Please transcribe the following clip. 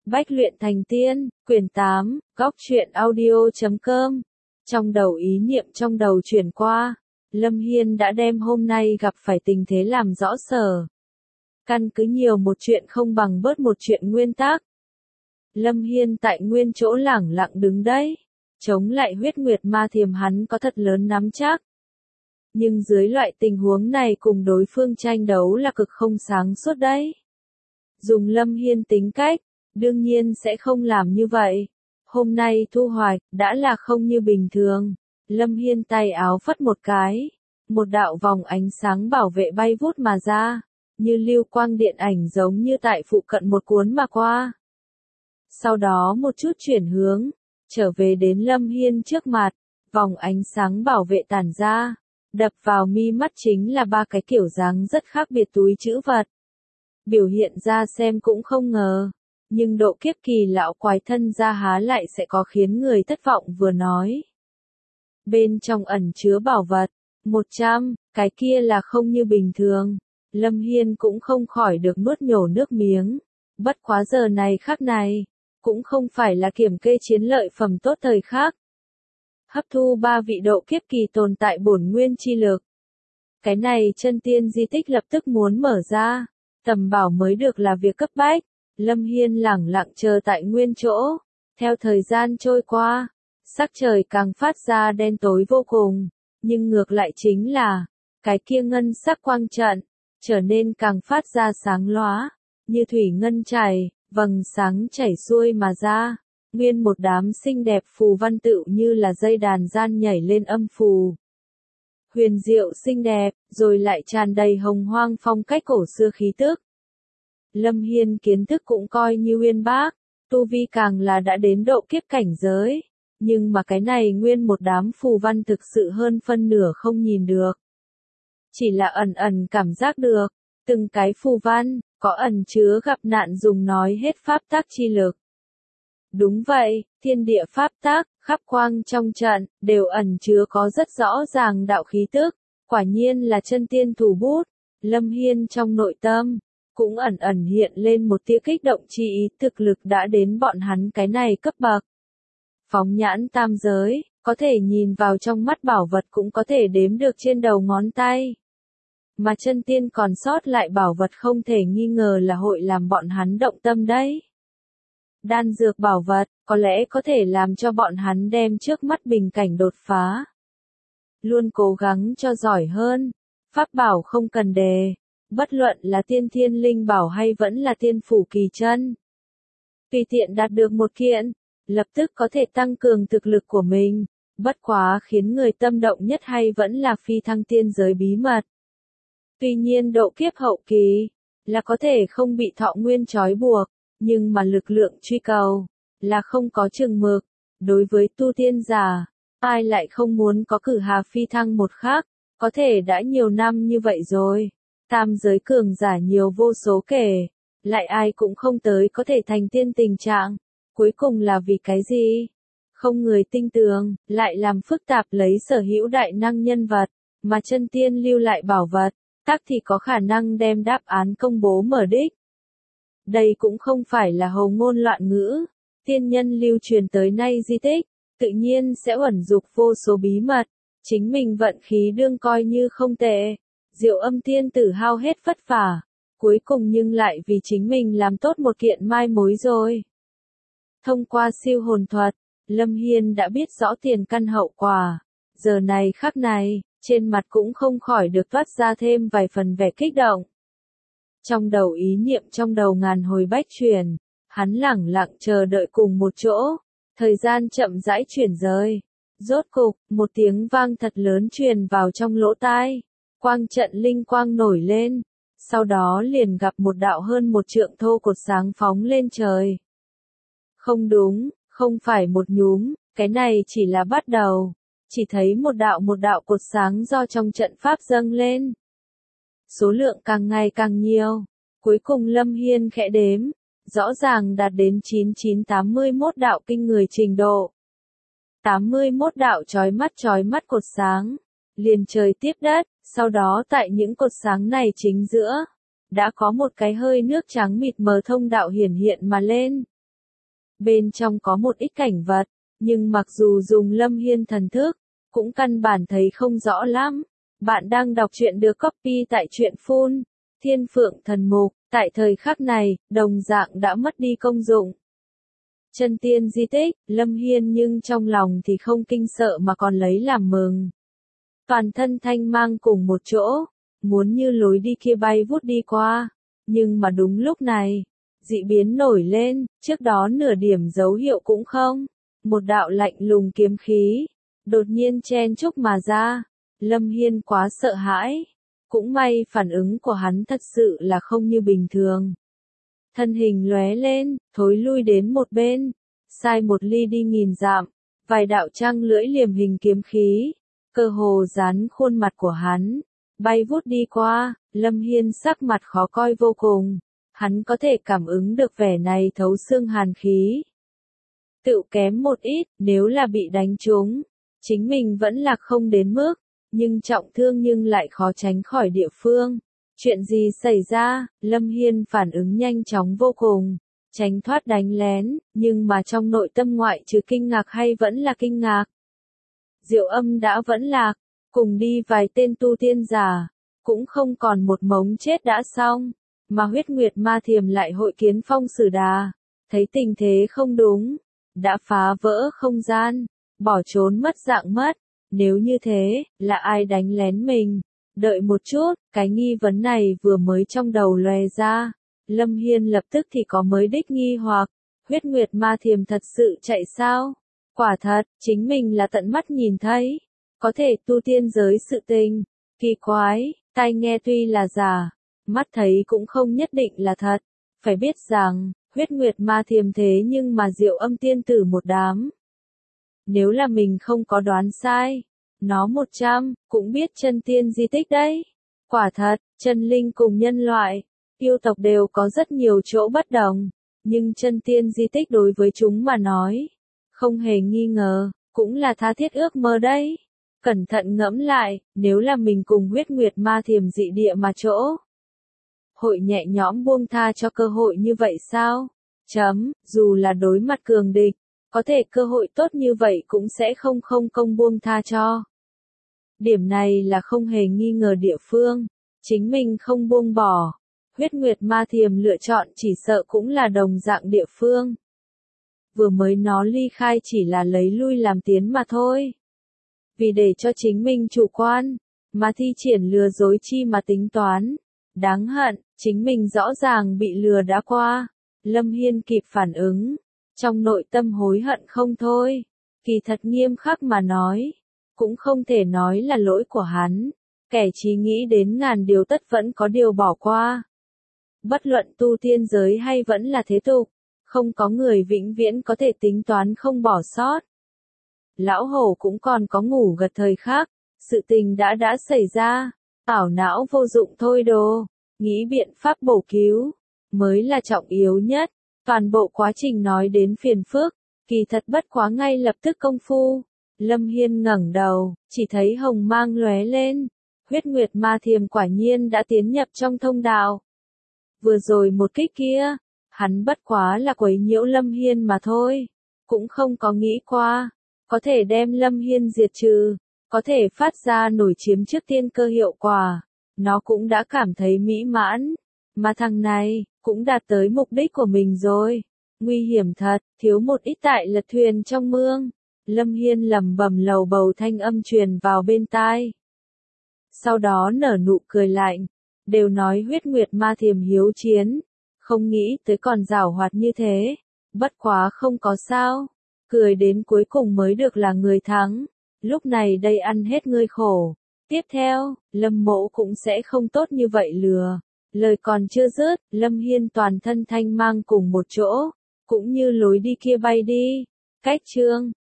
Bách luyện thành tiên, quyển 8, góc truyện audio.com. Trong đầu ý niệm trong đầu chuyển qua, Lâm Hiên đã đem hôm nay gặp phải tình thế làm rõ sở. Căn cứ nhiều một chuyện không bằng bớt một chuyện nguyên tắc. Lâm Hiên tại nguyên chỗ lẳng lặng đứng đấy, chống lại huyết nguyệt ma thiềm hắn có thật lớn nắm chắc. Nhưng dưới loại tình huống này cùng đối phương tranh đấu là cực không sáng suốt đấy. Dùng Lâm Hiên tính cách, đương nhiên sẽ không làm như vậy. Hôm nay thu hoạch, đã là không như bình thường. Lâm Hiên tay áo phất một cái. Một đạo vòng ánh sáng bảo vệ bay vút mà ra. Như lưu quang điện ảnh giống như tại phụ cận một cuốn mà qua. Sau đó một chút chuyển hướng, trở về đến Lâm Hiên trước mặt. Vòng ánh sáng bảo vệ tản ra. Đập vào mi mắt chính là ba cái kiểu dáng rất khác biệt túi trữ vật. Biểu hiện ra xem cũng không ngờ. Nhưng độ kiếp kỳ lão quái thân ra há lại sẽ có khiến người thất vọng vừa nói. Bên trong ẩn chứa bảo vật, 100, cái kia là không như bình thường. Lâm Hiên cũng không khỏi được nuốt nhổ nước miếng. Bất quá giờ này khắc này, cũng không phải là kiểm kê chiến lợi phẩm tốt thời khác. Hấp thu 3 vị độ kiếp kỳ tồn tại bổn nguyên chi lực. Cái này chân tiên di tích lập tức muốn mở ra. Tầm bảo mới được là việc cấp bách. Lâm Hiên lẳng lặng chờ tại nguyên chỗ. Theo thời gian trôi qua, sắc trời càng phát ra đen tối vô cùng. Nhưng ngược lại chính là, cái kia ngân sắc quang trận, trở nên càng phát ra sáng lóa. Như thủy ngân chảy, vầng sáng chảy xuôi mà ra. Nguyên một đám xinh đẹp phù văn tựu như là dây đàn gian nhảy lên âm phù. Huyền diệu xinh đẹp, rồi lại tràn đầy hồng hoang phong cách cổ xưa khí tức. Lâm Hiên kiến thức cũng coi như uyên bác, tu vi càng là đã đến độ kiếp cảnh giới. Nhưng mà cái này nguyên một đám phù văn thực sự hơn phân nửa không nhìn được. Chỉ là ẩn ẩn cảm giác được, từng cái phù văn, có ẩn chứa gặp nạn dùng nói hết pháp tắc chi lực. Đúng vậy, thiên địa pháp tắc, khắp quang trong trận, đều ẩn chứa có rất rõ ràng đạo khí tức. Quả nhiên là chân tiên thủ bút. Lâm Hiên trong nội tâm cũng ẩn ẩn hiện lên một tia kích động chi ý, thực lực đã đến bọn hắn cái này cấp bậc. Phóng nhãn tam giới, có thể nhìn vào trong mắt bảo vật cũng có thể đếm được trên đầu ngón tay. Mà chân tiên còn sót lại bảo vật không thể nghi ngờ là hội làm bọn hắn động tâm đấy. Đan dược bảo vật, có lẽ có thể làm cho bọn hắn đem trước mắt bình cảnh đột phá. Luôn cố gắng cho giỏi hơn, pháp bảo không cần đề. Bất luận là tiên thiên linh bảo hay vẫn là tiên phủ kỳ chân. Tùy tiện đạt được một kiện, lập tức có thể tăng cường thực lực của mình. Bất quá khiến người tâm động nhất hay vẫn là phi thăng tiên giới bí mật. Tuy nhiên độ kiếp hậu kỳ, là có thể không bị thọ nguyên trói buộc, nhưng mà lực lượng truy cầu, là không có chừng mực. Đối với tu tiên giả, ai lại không muốn có cử hà phi thăng một khắc, có thể đã nhiều năm như vậy rồi. Tam giới cường giả nhiều vô số kể, lại ai cũng không tới có thể thành tiên tình trạng. Cuối cùng là vì cái gì? Không người tinh tường, lại làm phức tạp lấy sở hữu đại năng nhân vật, mà chân tiên lưu lại bảo vật, tác thì có khả năng đem đáp án công bố mở đích. Đây cũng không phải là hồ ngôn loạn ngữ, tiên nhân lưu truyền tới nay di tích, tự nhiên sẽ ẩn dục vô số bí mật, chính mình vận khí đương coi như không tệ. Diệu Âm tiên tử hao hết vất vả, cuối cùng nhưng lại vì chính mình làm tốt một kiện mai mối rồi. Thông qua siêu hồn thuật, Lâm Hiên đã biết rõ tiền căn hậu quả. Giờ này khắc này, trên mặt cũng không khỏi được toát ra thêm vài phần vẻ kích động. Trong đầu ý niệm trong đầu ngàn hồi bách chuyển, hắn lẳng lặng chờ đợi cùng một chỗ. Thời gian chậm rãi chuyển rời. Rốt cục, một tiếng vang thật lớn truyền vào trong lỗ tai. Quang trận linh quang nổi lên, sau đó liền gặp một đạo hơn một trượng thô cột sáng phóng lên trời. Không đúng, không phải một nhúm, cái này chỉ là bắt đầu. Chỉ thấy một đạo cột sáng do trong trận pháp dâng lên. Số lượng càng ngày càng nhiều, cuối cùng Lâm Hiên khẽ đếm, rõ ràng đạt đến 9981 đạo kinh người trình độ. 81 đạo chói mắt cột sáng, liền trời tiếp đất. Sau đó tại những cột sáng này chính giữa, đã có một cái hơi nước trắng mịt mờ thông đạo hiển hiện mà lên. bên trong có một ít cảnh vật, nhưng mặc dù dùng Lâm Hiên thần thức, cũng căn bản thấy không rõ lắm. Bạn đang đọc truyện được copy tại truyện Phun, Thiên Phượng Thần Mục, tại thời khắc này, đồng dạng đã mất đi công dụng. Chân tiên di tích, Lâm Hiên nhưng trong lòng thì không kinh sợ mà còn lấy làm mừng. Toàn thân thanh mang cùng một chỗ, muốn như lối đi kia bay vút đi qua. Nhưng mà đúng lúc này, dị biến nổi lên, trước đó nửa điểm dấu hiệu cũng không. Một đạo lạnh lùng kiếm khí, đột nhiên chen chúc mà ra. Lâm Hiên quá sợ hãi. Cũng may phản ứng của hắn thật sự là không như bình thường. Thân hình lóe lên, thối lui đến một bên, sai một ly đi nghìn dặm, vài đạo trăng lưỡi liềm hình kiếm khí, cơ hồ dán khuôn mặt của hắn, bay vút đi qua. Lâm Hiên sắc mặt khó coi vô cùng, hắn có thể cảm ứng được vẻ này thấu xương hàn khí. Tự kém một ít, nếu là bị đánh trúng, chính mình vẫn là không đến mức, nhưng trọng thương nhưng lại khó tránh khỏi địa phương. Chuyện gì xảy ra? Lâm Hiên phản ứng nhanh chóng vô cùng, tránh thoát đánh lén, nhưng mà trong nội tâm ngoại trừ kinh ngạc hay vẫn là kinh ngạc. Diệu Âm đã vẫn lạc, cùng đi vài tên tu tiên giả, cũng không còn một mống chết đã xong, mà Huyết Nguyệt Ma Thiềm lại hội kiến Phong Sử Đà, thấy tình thế không đúng, đã phá vỡ không gian, bỏ trốn mất dạng mất. Nếu như thế, là ai đánh lén mình? Đợi một chút, cái nghi vấn này vừa mới trong đầu lòe ra. Lâm Hiên lập tức thì có mới đích nghi hoặc, Huyết Nguyệt Ma Thiềm thật sự chạy sao? Quả thật, chính mình là tận mắt nhìn thấy. Có thể tu tiên giới sự tình, kỳ quái, tai nghe tuy là giả, mắt thấy cũng không nhất định là thật. Phải biết rằng, Huyết Nguyệt Ma Thiềm thế nhưng mà Diệu Âm tiên tử một đám. Nếu là mình không có đoán sai, nó 100, cũng biết chân tiên di tích đấy. Quả thật, chân linh cùng nhân loại, yêu tộc đều có rất nhiều chỗ bất đồng, nhưng chân tiên di tích đối với chúng mà nói, không hề nghi ngờ, cũng là tha thiết ước mơ đấy. Cẩn thận ngẫm lại, nếu là mình cùng Huyết Nguyệt Ma Thiềm dị địa mà chỗ, hội nhẹ nhõm buông tha cho cơ hội như vậy sao? Dù là đối mặt cường địch, có thể cơ hội tốt như vậy cũng sẽ không công buông tha cho. Điểm này là không hề nghi ngờ địa phương, chính mình không buông bỏ. Huyết Nguyệt Ma Thiềm lựa chọn chỉ sợ cũng là đồng dạng địa phương. Vừa mới nó ly khai chỉ là lấy lui làm tiến mà thôi. Vì để cho chính mình chủ quan, mà thi triển lừa dối chi mà tính toán. Đáng hận, chính mình rõ ràng bị lừa đã qua. Lâm Hiên kịp phản ứng, trong nội tâm hối hận không thôi. Kỳ thật nghiêm khắc mà nói, cũng không thể nói là lỗi của hắn. Kẻ chỉ nghĩ đến ngàn điều tất vẫn có điều bỏ qua. Bất luận tu tiên giới hay vẫn là thế tục, không có người vĩnh viễn có thể tính toán không bỏ sót. Lão hổ cũng còn có ngủ gật thời khắc, sự tình đã xảy ra, ảo não vô dụng thôi đồ, nghĩ biện pháp bổ cứu, mới là trọng yếu nhất. Toàn bộ quá trình nói đến phiền phức, kỳ thật bất quá ngay lập tức công phu. Lâm Hiên ngẩng đầu, chỉ thấy hồng mang lóe lên. Huyết Nguyệt Ma Thiềm quả nhiên đã tiến nhập trong thông đạo. Vừa rồi một kích kia, hắn bất quá là quấy nhiễu Lâm Hiên mà thôi. Cũng không có nghĩ qua, có thể đem Lâm Hiên diệt trừ, có thể phát ra nổi chiếm trước tiên cơ hiệu quả. Nó cũng đã cảm thấy mỹ mãn, mà thằng này, cũng đạt tới mục đích của mình rồi. Nguy hiểm thật, thiếu một ít tại lật thuyền trong mương. Lâm Hiên lẩm bẩm lầu bầu thanh âm truyền vào bên tai. Sau đó nở nụ cười lạnh, đều nói Huyết Nguyệt Ma Thiềm hiếu chiến, không nghĩ tới còn giảo hoạt như thế, bất quá không có sao, cười đến cuối cùng mới được là người thắng, lúc này đây ăn hết ngươi khổ. Tiếp theo, Lâm Mỗ cũng sẽ không tốt như vậy lừa. Lời còn chưa dứt, Lâm Hiên toàn thân thanh mang cùng một chỗ, cũng như lối đi kia bay đi. Cách chương